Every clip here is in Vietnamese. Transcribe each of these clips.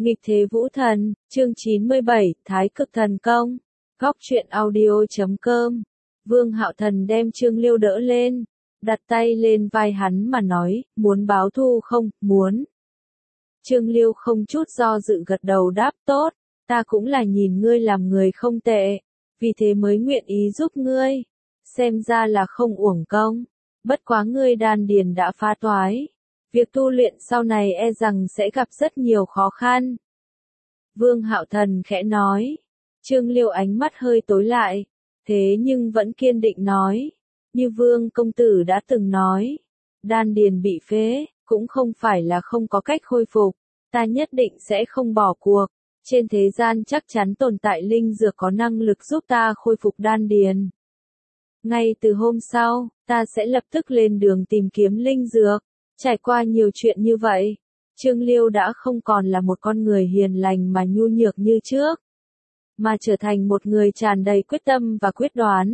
Nghịch thế vũ thần, chương 97, Thái cực thần công. Góc truyện audio.com. Vương Hạo Thần đem Trương Liêu đỡ lên, đặt tay lên vai hắn mà nói, muốn báo thù không, muốn. Trương Liêu không chút do dự gật đầu đáp tốt, ta cũng là nhìn ngươi làm người không tệ, vì thế mới nguyện ý giúp ngươi. Xem ra là không uổng công, bất quá ngươi đan điền đã phá toái. Việc tu luyện sau này e rằng sẽ gặp rất nhiều khó khăn. Vương Hạo Thần khẽ nói. Trương Liêu ánh mắt hơi tối lại, thế nhưng vẫn kiên định nói. Như Vương công tử đã từng nói, đan điền bị phế, cũng không phải là không có cách khôi phục, ta nhất định sẽ không bỏ cuộc. Trên thế gian chắc chắn tồn tại linh dược có năng lực giúp ta khôi phục đan điền. Ngay từ hôm sau, ta sẽ lập tức lên đường tìm kiếm linh dược. Trải qua nhiều chuyện như vậy, Trương Liêu đã không còn là một con người hiền lành mà nhu nhược như trước, mà trở thành một người tràn đầy quyết tâm và quyết đoán.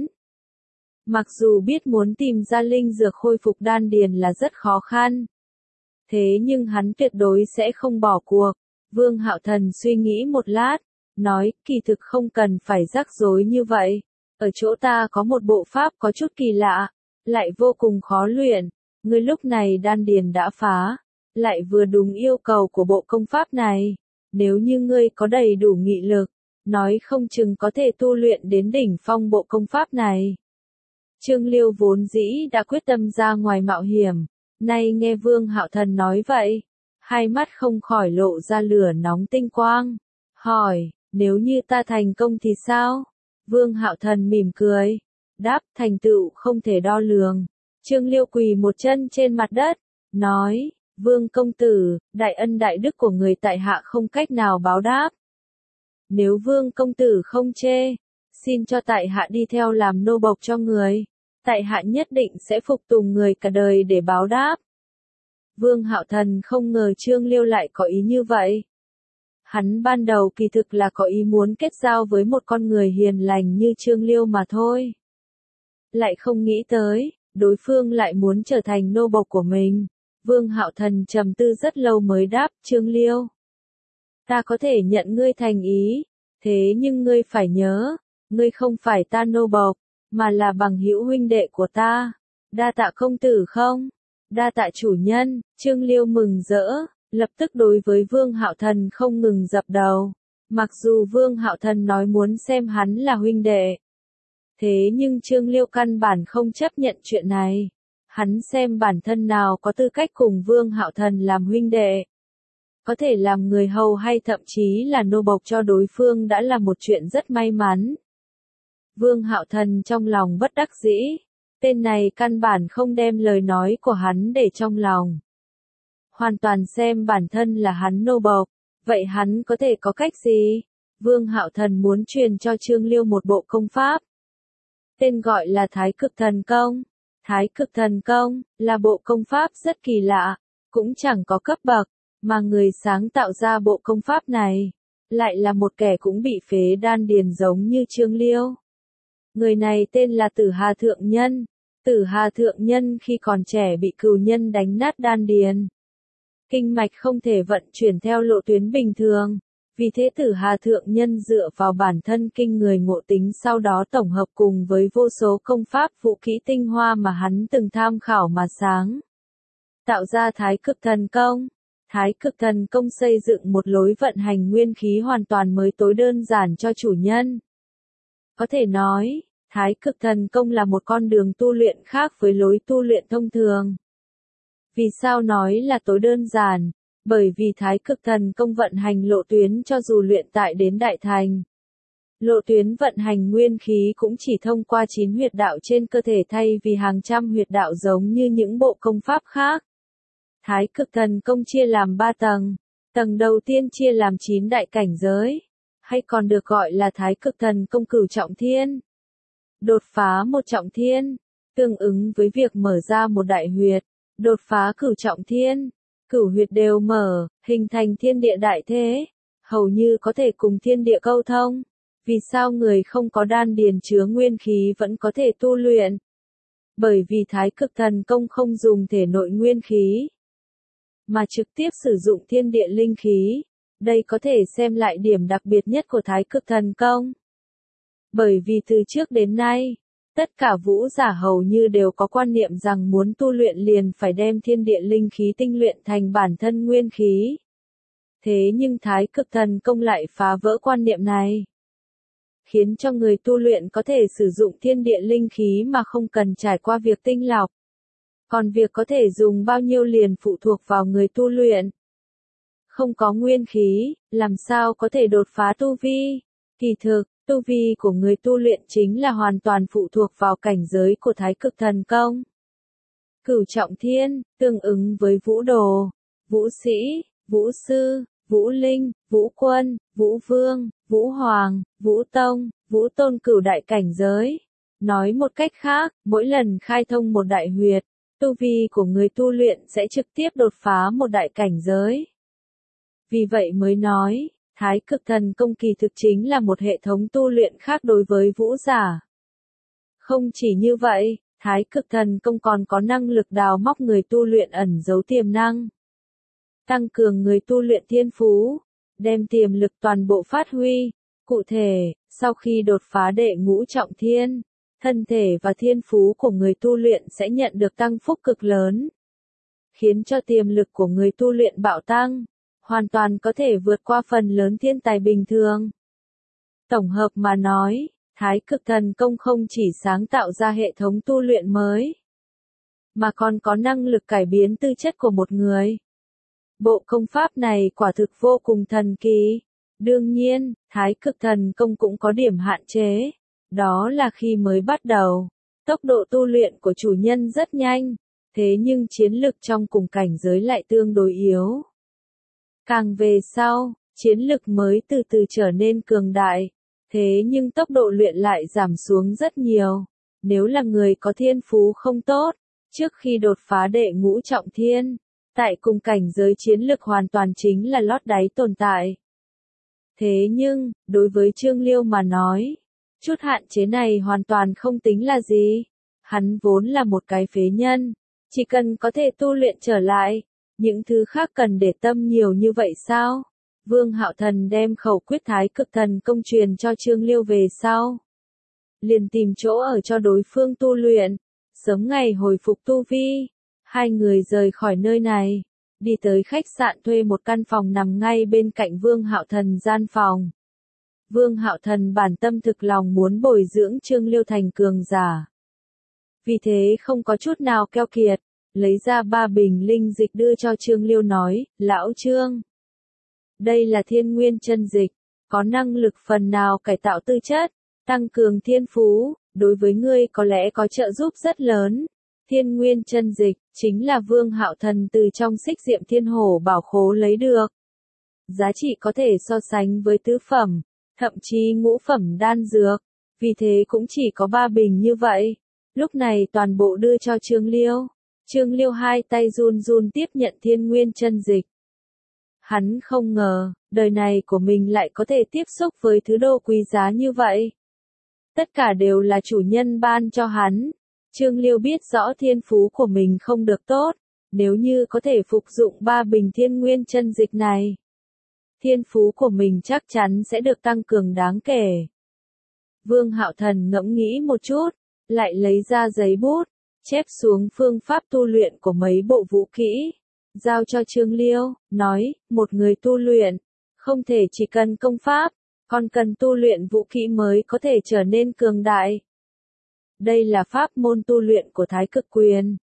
Mặc dù biết muốn tìm ra linh dược khôi phục đan điền là rất khó khăn, thế nhưng hắn tuyệt đối sẽ không bỏ cuộc. Vương Hạo Thần suy nghĩ một lát, nói, kỳ thực không cần phải rắc rối như vậy. Ở chỗ ta có một bộ pháp có chút kỳ lạ, lại vô cùng khó luyện. Ngươi lúc này đan điền đã phá, lại vừa đúng yêu cầu của bộ công pháp này. Nếu như ngươi có đầy đủ nghị lực, nói không chừng có thể tu luyện đến đỉnh phong bộ công pháp này. Trương Liêu vốn dĩ đã quyết tâm ra ngoài mạo hiểm, nay nghe Vương Hạo Thần nói vậy, hai mắt không khỏi lộ ra lửa nóng tinh quang, hỏi, nếu như ta thành công thì sao? Vương Hạo Thần mỉm cười, đáp, thành tựu không thể đo lường. Trương Liêu quỳ một chân trên mặt đất, nói, Vương công tử, đại ân đại đức của người tại hạ không cách nào báo đáp. Nếu Vương công tử không chê, xin cho tại hạ đi theo làm nô bộc cho người, tại hạ nhất định sẽ phục tùng người cả đời để báo đáp. Vương Hạo Thần không ngờ Trương Liêu lại có ý như vậy. Hắn ban đầu kỳ thực là có ý muốn kết giao với một con người hiền lành như Trương Liêu mà thôi. Lại không nghĩ tới, đối phương lại muốn trở thành nô bộc của mình. Vương Hạo Thần trầm tư rất lâu mới đáp, Trương Liêu. Ta có thể nhận ngươi thành ý, thế nhưng ngươi phải nhớ, ngươi không phải ta nô bộc, mà là bằng hữu huynh đệ của ta. Đa tạ công tử không? Đa tạ chủ nhân. Trương Liêu mừng rỡ, lập tức đối với Vương Hạo Thần không ngừng dập đầu. Mặc dù Vương Hạo Thần nói muốn xem hắn là huynh đệ, thế nhưng Trương Liêu căn bản không chấp nhận chuyện này. Hắn xem bản thân nào có tư cách cùng Vương Hạo Thần làm huynh đệ. Có thể làm người hầu hay thậm chí là nô bộc cho đối phương đã là một chuyện rất may mắn. Vương Hạo Thần trong lòng bất đắc dĩ. Tên này căn bản không đem lời nói của hắn để trong lòng. Hoàn toàn xem bản thân là hắn nô bộc. Vậy hắn có thể có cách gì? Vương Hạo Thần muốn truyền cho Trương Liêu một bộ công pháp. Tên gọi là Thái cực thần công. Thái cực thần công là bộ công pháp rất kỳ lạ, cũng chẳng có cấp bậc, mà người sáng tạo ra bộ công pháp này lại là một kẻ cũng bị phế đan điền giống như Trương Liêu. Người này tên là Tử Hà Thượng Nhân. Tử Hà Thượng Nhân khi còn trẻ bị cừu nhân đánh nát đan điền. Kinh mạch không thể vận chuyển theo lộ tuyến bình thường. Vì thế Tử Hà Thượng Nhân dựa vào bản thân kinh người ngộ tính sau đó tổng hợp cùng với vô số công pháp vũ kỹ tinh hoa mà hắn từng tham khảo mà sáng. Tạo ra Thái cực thần công. Thái cực thần công xây dựng một lối vận hành nguyên khí hoàn toàn mới tối đơn giản cho chủ nhân. Có thể nói, Thái cực thần công là một con đường tu luyện khác với lối tu luyện thông thường. Vì sao nói là tối đơn giản? Bởi vì Thái cực thần công vận hành lộ tuyến cho dù luyện tại đến đại thành. Lộ tuyến vận hành nguyên khí cũng chỉ thông qua 9 huyệt đạo trên cơ thể thay vì hàng trăm huyệt đạo giống như những bộ công pháp khác. Thái cực thần công chia làm 3 tầng. Tầng đầu tiên chia làm 9 đại cảnh giới, hay còn được gọi là Thái cực thần công cửu trọng thiên. Đột phá một trọng thiên, tương ứng với việc mở ra một đại huyệt, đột phá cửu trọng thiên. Cửu huyệt đều mở, hình thành thiên địa đại thế, hầu như có thể cùng thiên địa câu thông. Vì sao người không có đan điền chứa nguyên khí vẫn có thể tu luyện? Bởi vì Thái cực thần công không dùng thể nội nguyên khí, mà trực tiếp sử dụng thiên địa linh khí. Đây có thể xem lại điểm đặc biệt nhất của Thái Cực Thần Công. Bởi vì từ trước đến nay, tất cả vũ giả hầu như đều có quan niệm rằng muốn tu luyện liền phải đem thiên địa linh khí tinh luyện thành bản thân nguyên khí. Thế nhưng Thái Cực Thần Công lại phá vỡ quan niệm này, khiến cho người tu luyện có thể sử dụng thiên địa linh khí mà không cần trải qua việc tinh lọc. Còn việc có thể dùng bao nhiêu liền phụ thuộc vào người tu luyện. Không có nguyên khí, làm sao có thể đột phá tu vi? Kỳ thực, tu vi của người tu luyện chính là hoàn toàn phụ thuộc vào cảnh giới của Thái Cực Thần Công. Cửu trọng thiên, tương ứng với vũ đồ, vũ sĩ, vũ sư, vũ linh, vũ quân, vũ vương, vũ hoàng, vũ tông, vũ tôn cửu đại cảnh giới. Nói một cách khác, mỗi lần khai thông một đại huyệt, tu vi của người tu luyện sẽ trực tiếp đột phá một đại cảnh giới. Vì vậy mới nói, Thái Cực Thần Công kỳ thực chính là một hệ thống tu luyện khác đối với vũ giả. Không chỉ như vậy, Thái Cực Thần Công còn có năng lực đào móc người tu luyện ẩn giấu tiềm năng, tăng cường người tu luyện thiên phú, đem tiềm lực toàn bộ phát huy. Cụ thể, sau khi đột phá đệ ngũ trọng thiên, thân thể và thiên phú của người tu luyện sẽ nhận được tăng phúc cực lớn, khiến cho tiềm lực của người tu luyện bạo tăng, hoàn toàn có thể vượt qua phần lớn thiên tài bình thường. Tổng hợp mà nói, Thái Cực Thần Công không chỉ sáng tạo ra hệ thống tu luyện mới, mà còn có năng lực cải biến tư chất của một người. Bộ công pháp này quả thực vô cùng thần kỳ. Đương nhiên, Thái Cực Thần Công cũng có điểm hạn chế. Đó là khi mới bắt đầu, tốc độ tu luyện của chủ nhân rất nhanh, thế nhưng chiến lực trong cùng cảnh giới lại tương đối yếu. Càng về sau, chiến lực mới từ từ trở nên cường đại, thế nhưng tốc độ luyện lại giảm xuống rất nhiều. Nếu là người có thiên phú không tốt, trước khi đột phá đệ ngũ trọng thiên, tại cùng cảnh giới chiến lực hoàn toàn chính là lót đáy tồn tại. Thế nhưng, đối với Trương Liêu mà nói, chút hạn chế này hoàn toàn không tính là gì. Hắn vốn là một cái phế nhân, chỉ cần có thể tu luyện trở lại, những thứ khác cần để tâm nhiều như vậy sao? Vương Hạo Thần đem khẩu quyết Thái Cực Thần Công truyền cho Trương Liêu về sau, liền tìm chỗ ở cho đối phương tu luyện, sớm ngày hồi phục tu vi. Hai người rời khỏi nơi này, đi tới khách sạn thuê một căn phòng nằm ngay bên cạnh Vương Hạo Thần gian phòng. Vương Hạo Thần bản tâm thực lòng muốn bồi dưỡng Trương Liêu thành cường giả. Vì thế không có chút nào keo kiệt, lấy ra 3 bình linh dịch đưa cho Trương Liêu nói, Lão Trương, đây là thiên nguyên chân dịch, có năng lực phần nào cải tạo tư chất, tăng cường thiên phú, đối với ngươi có lẽ có trợ giúp rất lớn. Thiên nguyên chân dịch, chính là Vương Hạo Thần từ trong Xích Diệm Thiên Hổ bảo khố lấy được. Giá trị có thể so sánh với tứ phẩm, thậm chí ngũ phẩm đan dược, vì thế cũng chỉ có 3 bình như vậy. Lúc này toàn bộ đưa cho Trương Liêu. Trương Liêu hai tay run run tiếp nhận thiên nguyên chân dịch. Hắn không ngờ, đời này của mình lại có thể tiếp xúc với thứ đồ quý giá như vậy. Tất cả đều là chủ nhân ban cho hắn. Trương Liêu biết rõ thiên phú của mình không được tốt, nếu như có thể phục dụng 3 bình thiên nguyên chân dịch này, thiên phú của mình chắc chắn sẽ được tăng cường đáng kể. Vương Hạo Thần ngẫm nghĩ một chút, lại lấy ra giấy bút, chép xuống phương pháp tu luyện của mấy bộ vũ kỹ, giao cho Trương Liêu, nói, một người tu luyện, không thể chỉ cần công pháp, còn cần tu luyện vũ kỹ mới có thể trở nên cường đại. Đây là pháp môn tu luyện của Thái Cực Quyền,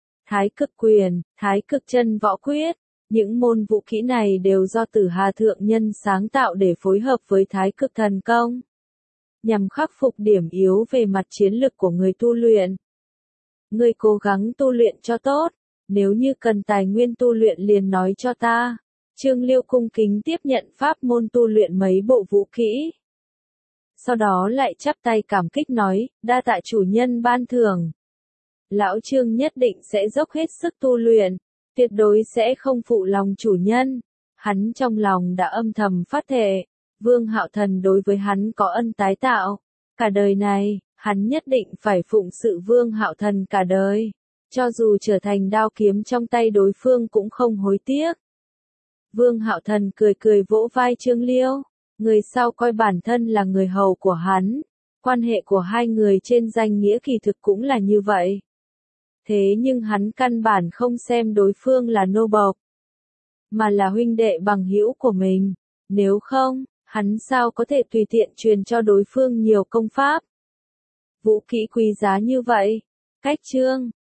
Thái Cực Chân Võ Quyết. Những môn vũ kỹ này đều do Tử Hà Thượng Nhân sáng tạo để phối hợp với Thái Cực Thần Công, nhằm khắc phục điểm yếu về mặt chiến lực của người tu luyện. Ngươi cố gắng tu luyện cho tốt, nếu như cần tài nguyên tu luyện liền nói cho ta. Trương Liêu cung kính tiếp nhận pháp môn tu luyện mấy bộ vũ kỹ. Sau đó lại chắp tay cảm kích nói, đa tạ chủ nhân ban thưởng. Lão Trương nhất định sẽ dốc hết sức tu luyện, tuyệt đối sẽ không phụ lòng chủ nhân. Hắn trong lòng đã âm thầm phát thệ, Vương Hạo Thần đối với hắn có ân tái tạo. Cả đời này, hắn nhất định phải phụng sự Vương Hạo Thần cả đời. Cho dù trở thành đao kiếm trong tay đối phương cũng không hối tiếc. Vương Hạo Thần cười cười vỗ vai Trương Liêu, người sau coi bản thân là người hầu của hắn, quan hệ của hai người trên danh nghĩa kỳ thực cũng là như vậy. Thế nhưng hắn căn bản không xem đối phương là nô bộc, mà là huynh đệ bằng hữu của mình, nếu không, hắn sao có thể tùy tiện truyền cho đối phương nhiều công pháp, vũ kỹ quý giá như vậy. Cách chương